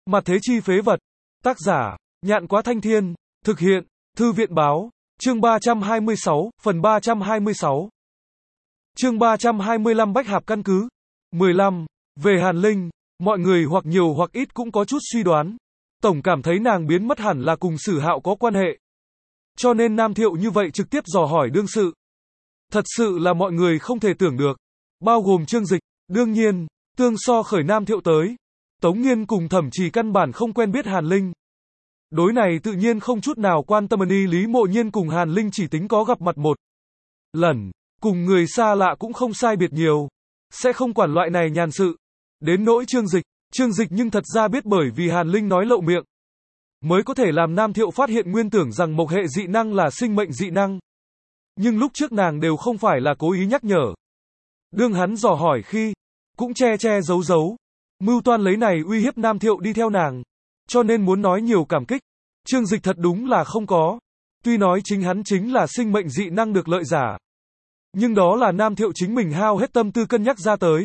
Mặt thế chi phế vật. Tác giả, Nhạn Quá Thanh Thiên. Thực hiện, Thư viện Báo. Chương 326, phần 326. Chương 325 Bách Hạp căn cứ. 15. Về Hàn Linh, mọi người hoặc nhiều hoặc ít cũng có chút suy đoán. Tổng cảm thấy nàng biến mất hẳn là cùng Sử Hạo có quan hệ. Cho nên Nam Thiệu như vậy trực tiếp dò hỏi đương sự. Thật sự là mọi người không thể tưởng được. Bao gồm Trương Dịch, đương nhiên, tương so khởi Nam Thiệu tới. Tống Nghiên cùng Thẩm Trì căn bản không quen biết Hàn Linh. Đối này tự nhiên không chút nào quan tâm. Lý Mộ Nhiên cùng Hàn Linh chỉ tính có gặp mặt một lần, cùng người xa lạ cũng không sai biệt nhiều, sẽ không quản loại này nhàn sự. Đến nỗi Trương Dịch nhưng thật ra biết bởi vì Hàn Linh nói lậu miệng, mới có thể làm Nam Thiệu phát hiện nguyên tưởng rằng mộc hệ dị năng là sinh mệnh dị năng. Nhưng lúc trước nàng đều không phải là cố ý nhắc nhở. Đương hắn dò hỏi khi, cũng che giấu, mưu toan lấy này uy hiếp Nam Thiệu đi theo nàng. Cho nên muốn nói nhiều cảm kích, Trương Dịch thật đúng là không có. Tuy nói chính hắn chính là sinh mệnh dị năng được lợi giả, nhưng đó là Nam Thiệu chính mình hao hết tâm tư cân nhắc ra tới.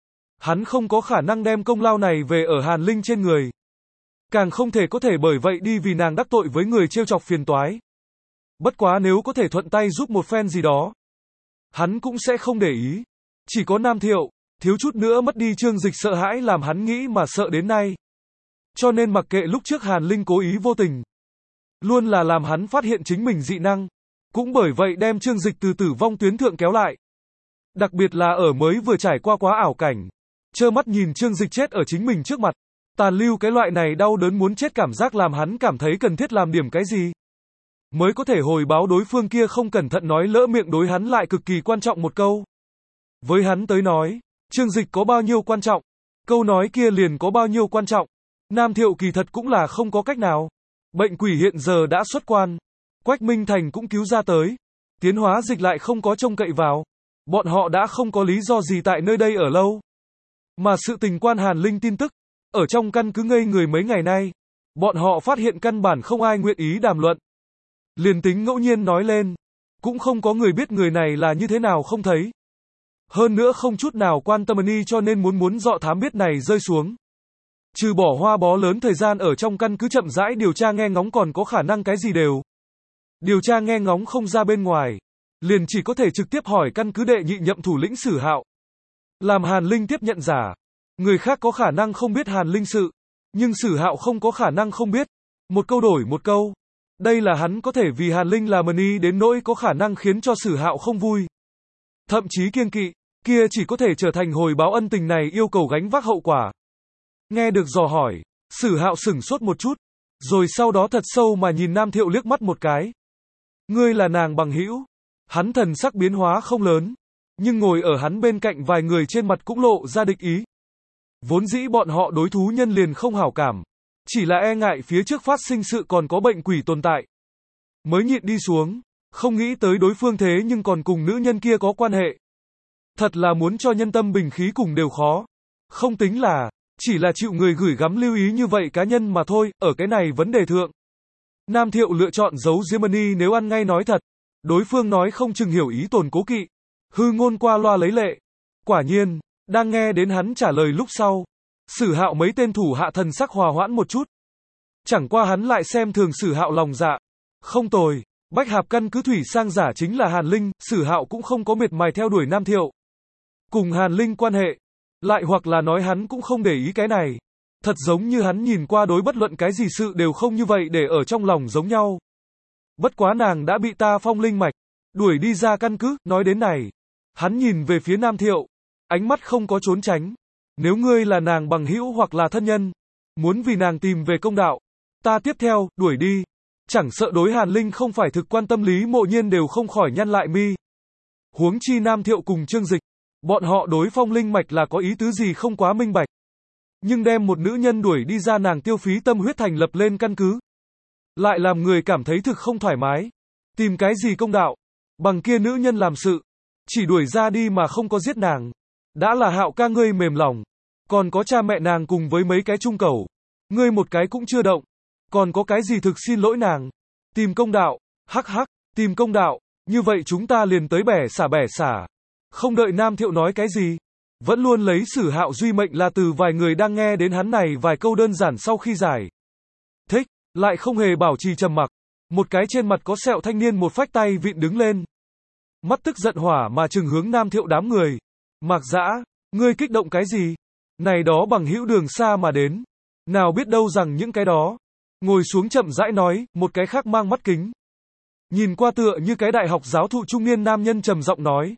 Hắn không có khả năng đem công lao này về ở Hàn Linh trên người. Càng không thể có thể bởi vậy đi vì nàng đắc tội với người trêu chọc phiền toái. Bất quá nếu có thể thuận tay giúp một phen gì đó, hắn cũng sẽ không để ý. Chỉ có Nam Thiệu, thiếu chút nữa mất đi Trương Dịch sợ hãi làm hắn nghĩ mà sợ đến nay. Cho nên mặc kệ lúc trước Hàn Linh cố ý vô tình, luôn là làm hắn phát hiện chính mình dị năng, cũng bởi vậy đem Trương Dịch từ tử vong tuyến thượng kéo lại. Đặc biệt là ở mới vừa trải qua quá ảo cảnh, trơ mắt nhìn Trương Dịch chết ở chính mình trước mặt, tàn lưu cái loại này đau đớn muốn chết cảm giác làm hắn cảm thấy cần thiết làm điểm cái gì, mới có thể hồi báo đối phương kia không cẩn thận nói lỡ miệng đối hắn lại cực kỳ quan trọng một câu. Với hắn tới nói, Trương Dịch có bao nhiêu quan trọng, câu nói kia liền có bao nhiêu quan trọng. Nam Thiệu kỳ thật cũng là không có cách nào. Bệnh quỷ hiện giờ đã xuất quan, Quách Minh Thành cũng cứu ra tới, Tiến Hóa Dịch lại không có trông cậy vào. Bọn họ đã không có lý do gì tại nơi đây ở lâu. Mà sự tình quan Hàn Linh tin tức, ở trong căn cứ ngây người mấy ngày nay, bọn họ phát hiện căn bản không ai nguyện ý đàm luận. Liền tính ngẫu nhiên nói lên, cũng không có người biết người này là như thế nào không thấy. Hơn nữa không chút nào quan tâm cho nên muốn dọ thám biết này rơi xuống. Trừ bỏ hoa bó lớn thời gian ở trong căn cứ chậm rãi điều tra nghe ngóng còn có khả năng cái gì đều điều tra nghe ngóng không ra bên ngoài, liền chỉ có thể trực tiếp hỏi căn cứ đệ nhị nhậm thủ lĩnh Sử Hạo. Làm Hàn Linh tiếp nhận giả. Người khác có khả năng không biết Hàn Linh sự, nhưng Sử Hạo không có khả năng không biết. Một câu đổi một câu. Đây là hắn có thể vì Hàn Linh làm đến nỗi có khả năng khiến cho Sử Hạo không vui. Thậm chí kiêng kỵ, kia chỉ có thể trở thành hồi báo ân tình này yêu cầu gánh vác hậu quả. Nghe được dò hỏi, Sử Hạo sửng sốt một chút, rồi sau đó thật sâu mà nhìn Nam Thiệu liếc mắt một cái. Ngươi là nàng bằng hữu. Hắn thần sắc biến hóa không lớn, nhưng ngồi ở hắn bên cạnh vài người trên mặt cũng lộ ra địch ý. Vốn dĩ bọn họ đối thú nhân liền không hảo cảm, chỉ là e ngại phía trước phát sinh sự còn có bệnh quỷ tồn tại, mới nhịn đi xuống, không nghĩ tới đối phương thế nhưng còn cùng nữ nhân kia có quan hệ. Thật là muốn cho nhân tâm bình khí cùng đều khó. Không tính là, chỉ là chịu người gửi gắm lưu ý như vậy cá nhân mà thôi. Ở cái này vấn đề thượng, Nam Thiệu lựa chọn giấu diếm nếu ăn ngay nói thật, đối phương nói không chừng hiểu ý tồn cố kỵ, hư ngôn qua loa lấy lệ. Quả nhiên, đang nghe đến hắn trả lời lúc sau, Sử Hạo mấy tên thủ hạ thần sắc hòa hoãn một chút. Chẳng qua hắn lại xem thường Sử Hạo lòng dạ. Không tồi, Bách Hạp căn cứ thủy sang giả chính là Hàn Linh. Sử Hạo cũng không có miệt mài theo đuổi Nam Thiệu cùng Hàn Linh quan hệ, lại hoặc là nói hắn cũng không để ý cái này. Thật giống như hắn nhìn qua đối bất luận cái gì sự đều không như vậy để ở trong lòng giống nhau. Bất quá nàng đã bị ta phong linh mạch đuổi đi ra căn cứ. Nói đến này, hắn nhìn về phía Nam Thiệu, ánh mắt không có trốn tránh. Nếu ngươi là nàng bằng hữu hoặc là thân nhân, muốn vì nàng tìm về công đạo, ta tiếp theo đuổi đi. Chẳng sợ đối Hàn Linh không phải thực quan tâm Lý Mộ Nhiên đều không khỏi nhăn lại mi. Huống chi Nam Thiệu cùng Trương Dịch, bọn họ đối phong linh mạch là có ý tứ gì không quá minh bạch. Nhưng đem một nữ nhân đuổi đi ra nàng tiêu phí tâm huyết thành lập lên căn cứ, lại làm người cảm thấy thực không thoải mái. Tìm cái gì công đạo, bằng kia nữ nhân làm sự, chỉ đuổi ra đi mà không có giết nàng. Đã là Hạo ca ngươi mềm lòng, còn có cha mẹ nàng cùng với mấy cái trung cầu, ngươi một cái cũng chưa động, còn có cái gì thực xin lỗi nàng. Tìm công đạo, hắc hắc, tìm công đạo, như vậy chúng ta liền tới bẻ xả. Không đợi Nam Thiệu nói cái gì, Vẫn luôn lấy Sử Hạo duy mệnh là từ vài người đang nghe đến hắn này vài câu đơn giản sau khi giải thích, lại không hề bảo trì trầm mặc. Một cái trên mặt có sẹo thanh niên một phách tay vịn đứng lên. Mắt tức giận hỏa mà trừng hướng Nam Thiệu đám người. Mạc Dã, ngươi kích động cái gì? Này đó bằng hữu đường xa mà đến. Nào biết đâu rằng những cái đó. Ngồi xuống chậm rãi nói, một cái khác mang mắt kính. Nhìn qua tựa như cái đại học giáo thụ trung niên nam nhân trầm giọng nói.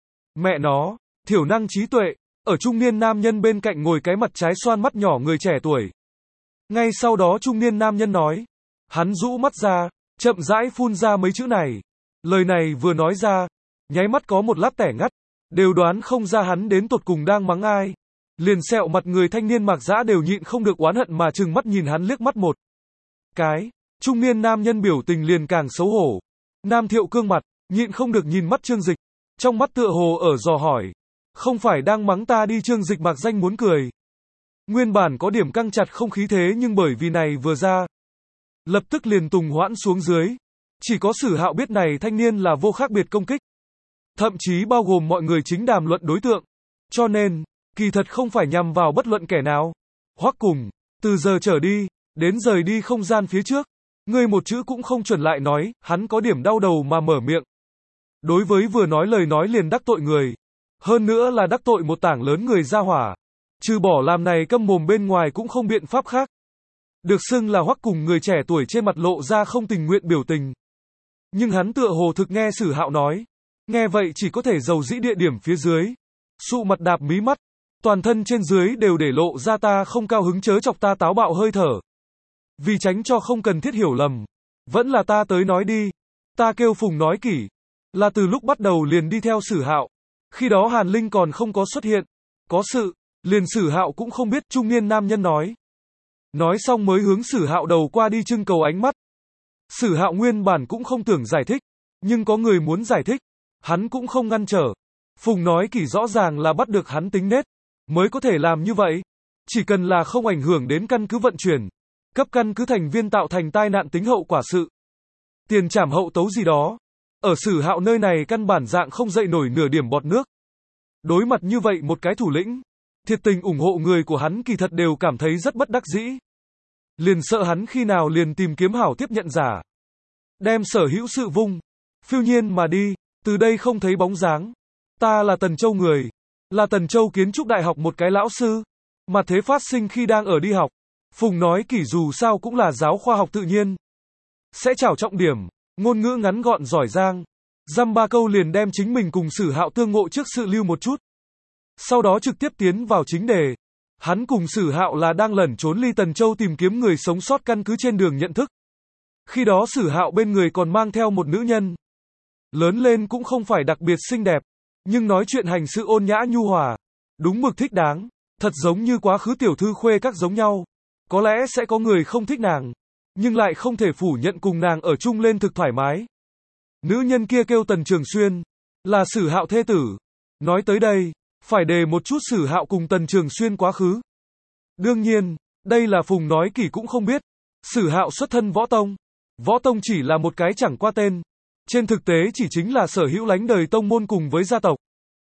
Mẹ nó, thiểu năng trí tuệ, ở trung niên nam nhân bên cạnh ngồi cái mặt trái xoan mắt nhỏ người trẻ tuổi. Ngay sau đó trung niên nam nhân nói. Hắn rũ mắt ra, chậm rãi phun ra mấy chữ này. Lời này vừa nói ra, nháy mắt có một lát tẻ ngắt, đều đoán không ra hắn đến tột cùng đang mắng ai. Liền sẹo mặt người thanh niên Mạc Dã đều nhịn không được oán hận mà trừng mắt nhìn hắn liếc mắt một cái. Trung niên nam nhân biểu tình liền càng xấu hổ. Nam Thiệu cương mặt, nhịn không được nhìn mắt Trương Dịch, trong mắt tựa hồ ở dò hỏi. Không phải đang mắng ta đi? Trương Dịch mạc danh muốn cười. Nguyên bản có điểm căng chặt không khí thế nhưng bởi vì này vừa ra, lập tức liền tùng hoãn xuống dưới. Chỉ có Sử Hạo biết này thanh niên là vô khác biệt công kích. Thậm chí bao gồm mọi người chính đàm luận đối tượng. Cho nên, kỳ thật không phải nhằm vào bất luận kẻ nào. Hoắc Cùng, từ giờ trở đi, đến rời đi không gian phía trước, ngươi một chữ cũng không chuẩn lại nói. Hắn có điểm đau đầu mà mở miệng. Đối với vừa nói lời nói liền đắc tội người. Hơn nữa là đắc tội một tảng lớn người ra hỏa. Trừ bỏ làm này câm mồm bên ngoài cũng không biện pháp khác. Được xưng là Hoắc Cùng người trẻ tuổi trên mặt lộ ra không tình nguyện biểu tình. Nhưng hắn tựa hồ thực nghe Sử Hạo nói. Nghe vậy chỉ có thể dầu dĩ địa điểm phía dưới. Sụ mặt đạp mí mắt. Toàn thân trên dưới đều để lộ ra ta không cao hứng chớ chọc ta táo bạo hơi thở. Vì tránh cho không cần thiết hiểu lầm. Vẫn là ta tới nói đi. Ta kêu Phùng nói kỷ. Là từ lúc bắt đầu liền đi theo Sử Hạo. Khi đó Hàn Linh còn không có xuất hiện. Có sự, liền Sử Hạo cũng không biết, trung niên nam nhân nói. Nói xong mới hướng Sử Hạo đầu qua đi trưng cầu ánh mắt. Sử Hạo nguyên bản cũng không tưởng giải thích. Nhưng có người muốn giải thích. Hắn cũng không ngăn trở. Phùng nói kỷ rõ ràng là bắt được hắn tính nết. Mới có thể làm như vậy. Chỉ cần là không ảnh hưởng đến căn cứ vận chuyển. Cấp căn cứ thành viên tạo thành tai nạn tính hậu quả sự. Tiền trảm hậu tấu gì đó. Ở Sử Hạo nơi này căn bản dạng không dậy nổi nửa điểm bọt nước. Đối mặt như vậy một cái thủ lĩnh. Thiệt tình ủng hộ người của hắn kỳ thật đều cảm thấy rất bất đắc dĩ. Liền sợ hắn khi nào liền tìm kiếm hảo tiếp nhận giả. Đem sở hữu sự vung. Phiêu nhiên mà đi. Từ đây không thấy bóng dáng. Ta là Tần Châu người. Là Tần Châu kiến trúc đại học một cái lão sư. Mà thế phát sinh khi đang ở đi học. Phùng nói kỷ dù sao cũng là giáo khoa học tự nhiên. Sẽ trảo trọng điểm. Ngôn ngữ ngắn gọn giỏi giang. Dăm ba câu liền đem chính mình cùng Sử Hạo tương ngộ trước sự lưu một chút. Sau đó trực tiếp tiến vào chính đề. Hắn cùng Sử Hạo là đang lẩn trốn ly Tần Châu tìm kiếm người sống sót căn cứ trên đường nhận thức. Khi đó Sử Hạo bên người còn mang theo một nữ nhân. Lớn lên cũng không phải đặc biệt xinh đẹp. Nhưng nói chuyện hành sự ôn nhã nhu hòa. Đúng mực thích đáng. Thật giống như quá khứ tiểu thư khuê các giống nhau. Có lẽ sẽ có người không thích nàng. Nhưng lại không thể phủ nhận cùng nàng ở chung lên thực thoải mái. Nữ nhân kia kêu Tần Trường Xuyên. Là Sử Hạo thê tử. Nói tới đây, phải đề một chút Sử Hạo cùng Tần Trường Xuyên quá khứ. Đương nhiên, đây là Phùng nói kỷ cũng không biết. Sử Hạo xuất thân võ tông. Võ tông chỉ là một cái chẳng qua tên. Trên thực tế chỉ chính là sở hữu lánh đời tông môn cùng với gia tộc.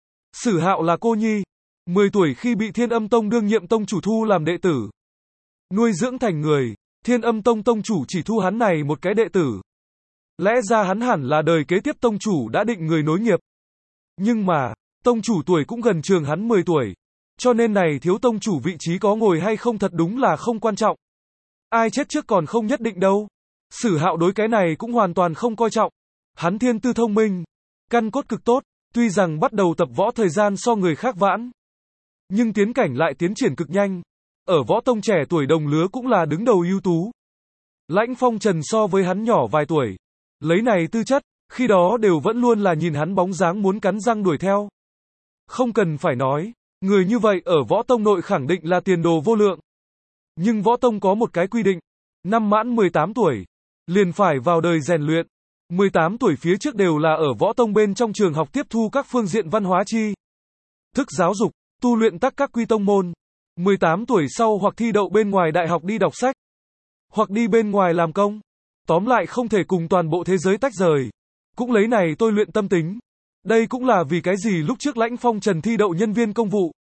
Sử Hạo là cô nhi. 10 tuổi khi bị Thiên Âm Tông đương nhiệm tông chủ thu làm đệ tử. Nuôi dưỡng thành người. Thiên Âm Tông tông chủ chỉ thu hắn này một cái đệ tử. Lẽ ra hắn hẳn là đời kế tiếp tông chủ đã định người nối nghiệp. Nhưng mà, tông chủ tuổi cũng gần trường hắn 10 tuổi. Cho nên này thiếu tông chủ vị trí có ngồi hay không thật đúng là không quan trọng. Ai chết trước còn không nhất định đâu. Sử Hạo đối cái này cũng hoàn toàn không coi trọng. Hắn thiên tư thông minh, căn cốt cực tốt, tuy rằng bắt đầu tập võ thời gian so người khác vãn. Nhưng tiến cảnh lại tiến triển cực nhanh. Ở võ tông trẻ tuổi đồng lứa cũng là đứng đầu ưu tú. Lãnh Phong Trần so với hắn nhỏ vài tuổi. Lấy này tư chất, khi đó đều vẫn luôn là nhìn hắn bóng dáng muốn cắn răng đuổi theo. Không cần phải nói, người như vậy ở võ tông nội khẳng định là tiền đồ vô lượng. Nhưng võ tông có một cái quy định, năm mãn 18 tuổi, liền phải vào đời rèn luyện. 18 tuổi phía trước đều là ở võ tông bên trong trường học tiếp thu các phương diện văn hóa chi thức giáo dục, tu luyện tắc các quy tông môn. 18 tuổi sau hoặc thi đậu bên ngoài đại học đi đọc sách, hoặc đi bên ngoài làm công. Tóm lại không thể cùng toàn bộ thế giới tách rời. Cũng lấy này tôi luyện tâm tính. Đây cũng là vì cái gì lúc trước Lãnh Phong Trần thi đậu nhân viên công vụ.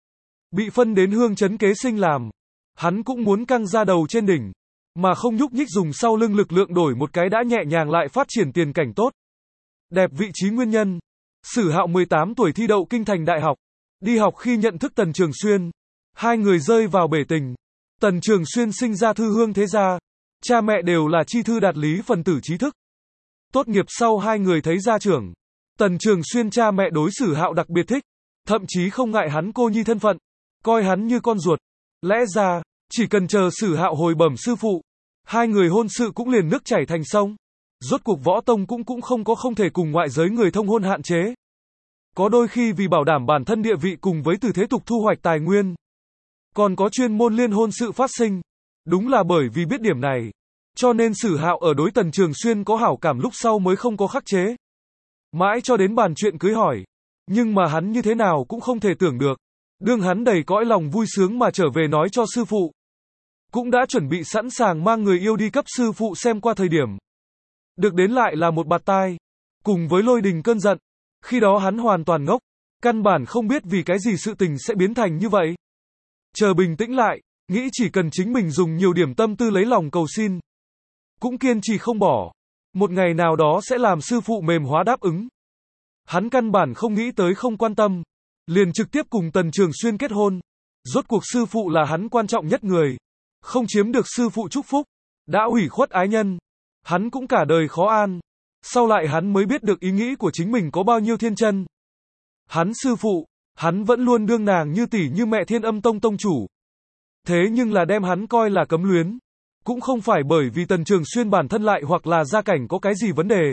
bị phân đến hương chấn kế sinh làm. Hắn cũng muốn căng ra đầu trên đỉnh, mà không nhúc nhích dùng sau lưng lực lượng đổi một cái đã nhẹ nhàng lại phát triển tiền cảnh tốt. Đẹp vị trí nguyên nhân. Sử Hạo 18 tuổi thi đậu kinh thành đại học. Đi học khi nhận thức Tần Trường Xuyên. Hai người rơi vào bể tình. Tần Trường Xuyên sinh ra thư hương thế gia. Cha mẹ đều là chi thư đạt lý phần tử trí thức. Tốt nghiệp sau hai người thấy gia trưởng. Tần Trường Xuyên cha mẹ đối Sử Hạo đặc biệt thích. Thậm chí không ngại hắn cô nhi thân phận. Coi hắn như con ruột. Lẽ ra, chỉ cần chờ Sử Hạo hồi bẩm sư phụ. Hai người hôn sự cũng liền nước chảy thành sông. Rốt cuộc võ tông cũng không thể cùng ngoại giới người thông hôn hạn chế. Có đôi khi vì bảo đảm bản thân địa vị cùng với từ thế tục thu hoạch tài nguyên. Còn có chuyên môn liên hôn sự phát sinh. Đúng là bởi vì biết điểm này. Cho nên Sử Hạo ở đối Tần Trường Xuyên có hảo cảm lúc sau mới không có khắc chế. Mãi cho đến bàn chuyện cưới hỏi. Nhưng mà hắn như thế nào cũng không thể tưởng được. Đương hắn đầy cõi lòng vui sướng mà trở về nói cho sư phụ. Cũng đã chuẩn bị sẵn sàng mang người yêu đi cấp sư phụ xem qua thời điểm. Được đến lại là một bạt tai. Cùng với lôi đình cơn giận. Khi đó hắn hoàn toàn ngốc. Căn bản không biết vì cái gì sự tình sẽ biến thành như vậy. Chờ bình tĩnh lại. Nghĩ chỉ cần chính mình dùng nhiều điểm tâm tư lấy lòng cầu xin. Cũng kiên trì không bỏ. Một ngày nào đó sẽ làm sư phụ mềm hóa đáp ứng. Hắn căn bản không nghĩ tới không quan tâm. Liền trực tiếp cùng Tần Trường Xuyên kết hôn. Rốt cuộc sư phụ là hắn quan trọng nhất người. Không chiếm được sư phụ chúc phúc. Đã hủy khuất ái nhân. Hắn cũng cả đời khó an. Sau lại hắn mới biết được ý nghĩ của chính mình có bao nhiêu thiên chân. Hắn sư phụ, hắn vẫn luôn đương nàng như tỷ như mẹ Thiên Âm Tông tông chủ. Thế nhưng là đem hắn coi là cấm luyến. Cũng không phải bởi vì Tần Trường Xuyên bản thân lại hoặc là gia cảnh có cái gì vấn đề.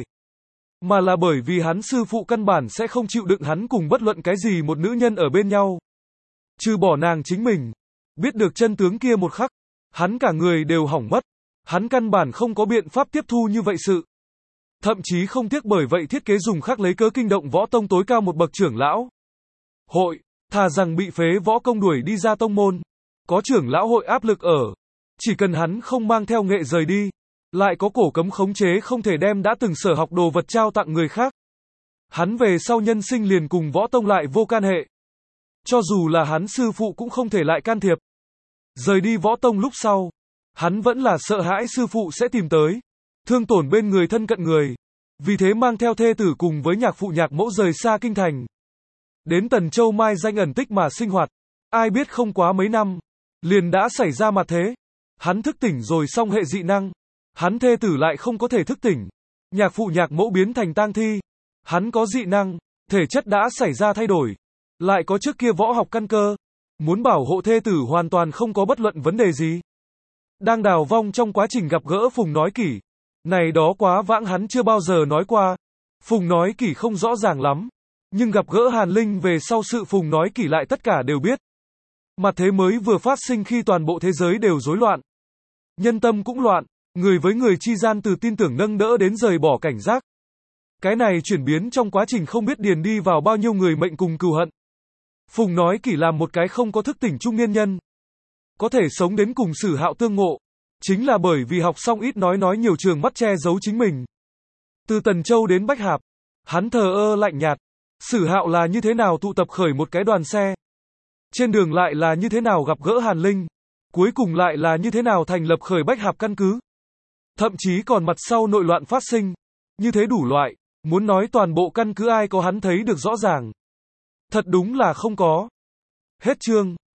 Mà là bởi vì hắn sư phụ căn bản sẽ không chịu đựng hắn cùng bất luận cái gì một nữ nhân ở bên nhau. Trừ bỏ nàng chính mình. Biết được chân tướng kia một khắc. Hắn cả người đều hỏng mất. Hắn căn bản không có biện pháp tiếp thu như vậy sự. Thậm chí không tiếc bởi vậy thiết kế dùng khắc lấy cớ kinh động võ tông tối cao một bậc trưởng lão. Hội, thà rằng bị phế võ công đuổi đi ra tông môn. Có trưởng lão hội áp lực ở. Chỉ cần hắn không mang theo nghệ rời đi. Lại có cổ cấm khống chế không thể đem đã từng sở học đồ vật trao tặng người khác. Hắn về sau nhân sinh liền cùng võ tông lại vô can hệ. Cho dù là hắn sư phụ cũng không thể lại can thiệp. Rời đi võ tông lúc sau. Hắn vẫn là sợ hãi sư phụ sẽ tìm tới. Thương tổn bên người thân cận người. Vì thế mang theo thê tử cùng với nhạc phụ nhạc mẫu rời xa kinh thành. Đến Tần Châu mai danh ẩn tích mà sinh hoạt. Ai biết không quá mấy năm. Liền đã xảy ra mặt thế. Hắn thức tỉnh rồi xong hệ dị năng. Hắn thê tử lại không có thể thức tỉnh. Nhạc phụ nhạc mẫu biến thành tang thi. Hắn có dị năng. Thể chất đã xảy ra thay đổi. Lại có trước kia võ học căn cơ. Muốn bảo hộ thê tử hoàn toàn không có bất luận vấn đề gì. Đang đào vong trong quá trình gặp gỡ Phùng Nói Kỷ. Này đó quá vãng hắn chưa bao giờ nói qua. Phùng Nói Kỷ không rõ ràng lắm. Nhưng gặp gỡ Hàn Linh về sau sự Phùng Nói Kỷ lại tất cả đều biết. Mặt thế mới vừa phát sinh khi toàn bộ thế giới đều rối loạn. Nhân tâm cũng loạn. Người với người chi gian từ tin tưởng nâng đỡ đến rời bỏ cảnh giác. Cái này chuyển biến trong quá trình không biết điền đi vào bao nhiêu người mệnh cùng cừu hận. Phùng Nói Kỷ làm một cái không có thức tỉnh trung niên nhân. Có thể sống đến cùng Sử Hạo tương ngộ. Chính là bởi vì học xong ít nói nhiều trường mắt che giấu chính mình. Từ Tần Châu đến Bách Hạp. Hắn thờ ơ lạnh nhạt. Sử Hạo là như thế nào tụ tập khởi một cái đoàn xe. Trên đường lại là như thế nào gặp gỡ Hàn Linh. Cuối cùng lại là như thế nào thành lập khởi Bách Hạp căn cứ. Thậm chí còn mặt sau nội loạn phát sinh. Như thế đủ loại. Muốn nói toàn bộ căn cứ ai có hắn thấy được rõ ràng. Thật đúng là không có. Hết chương.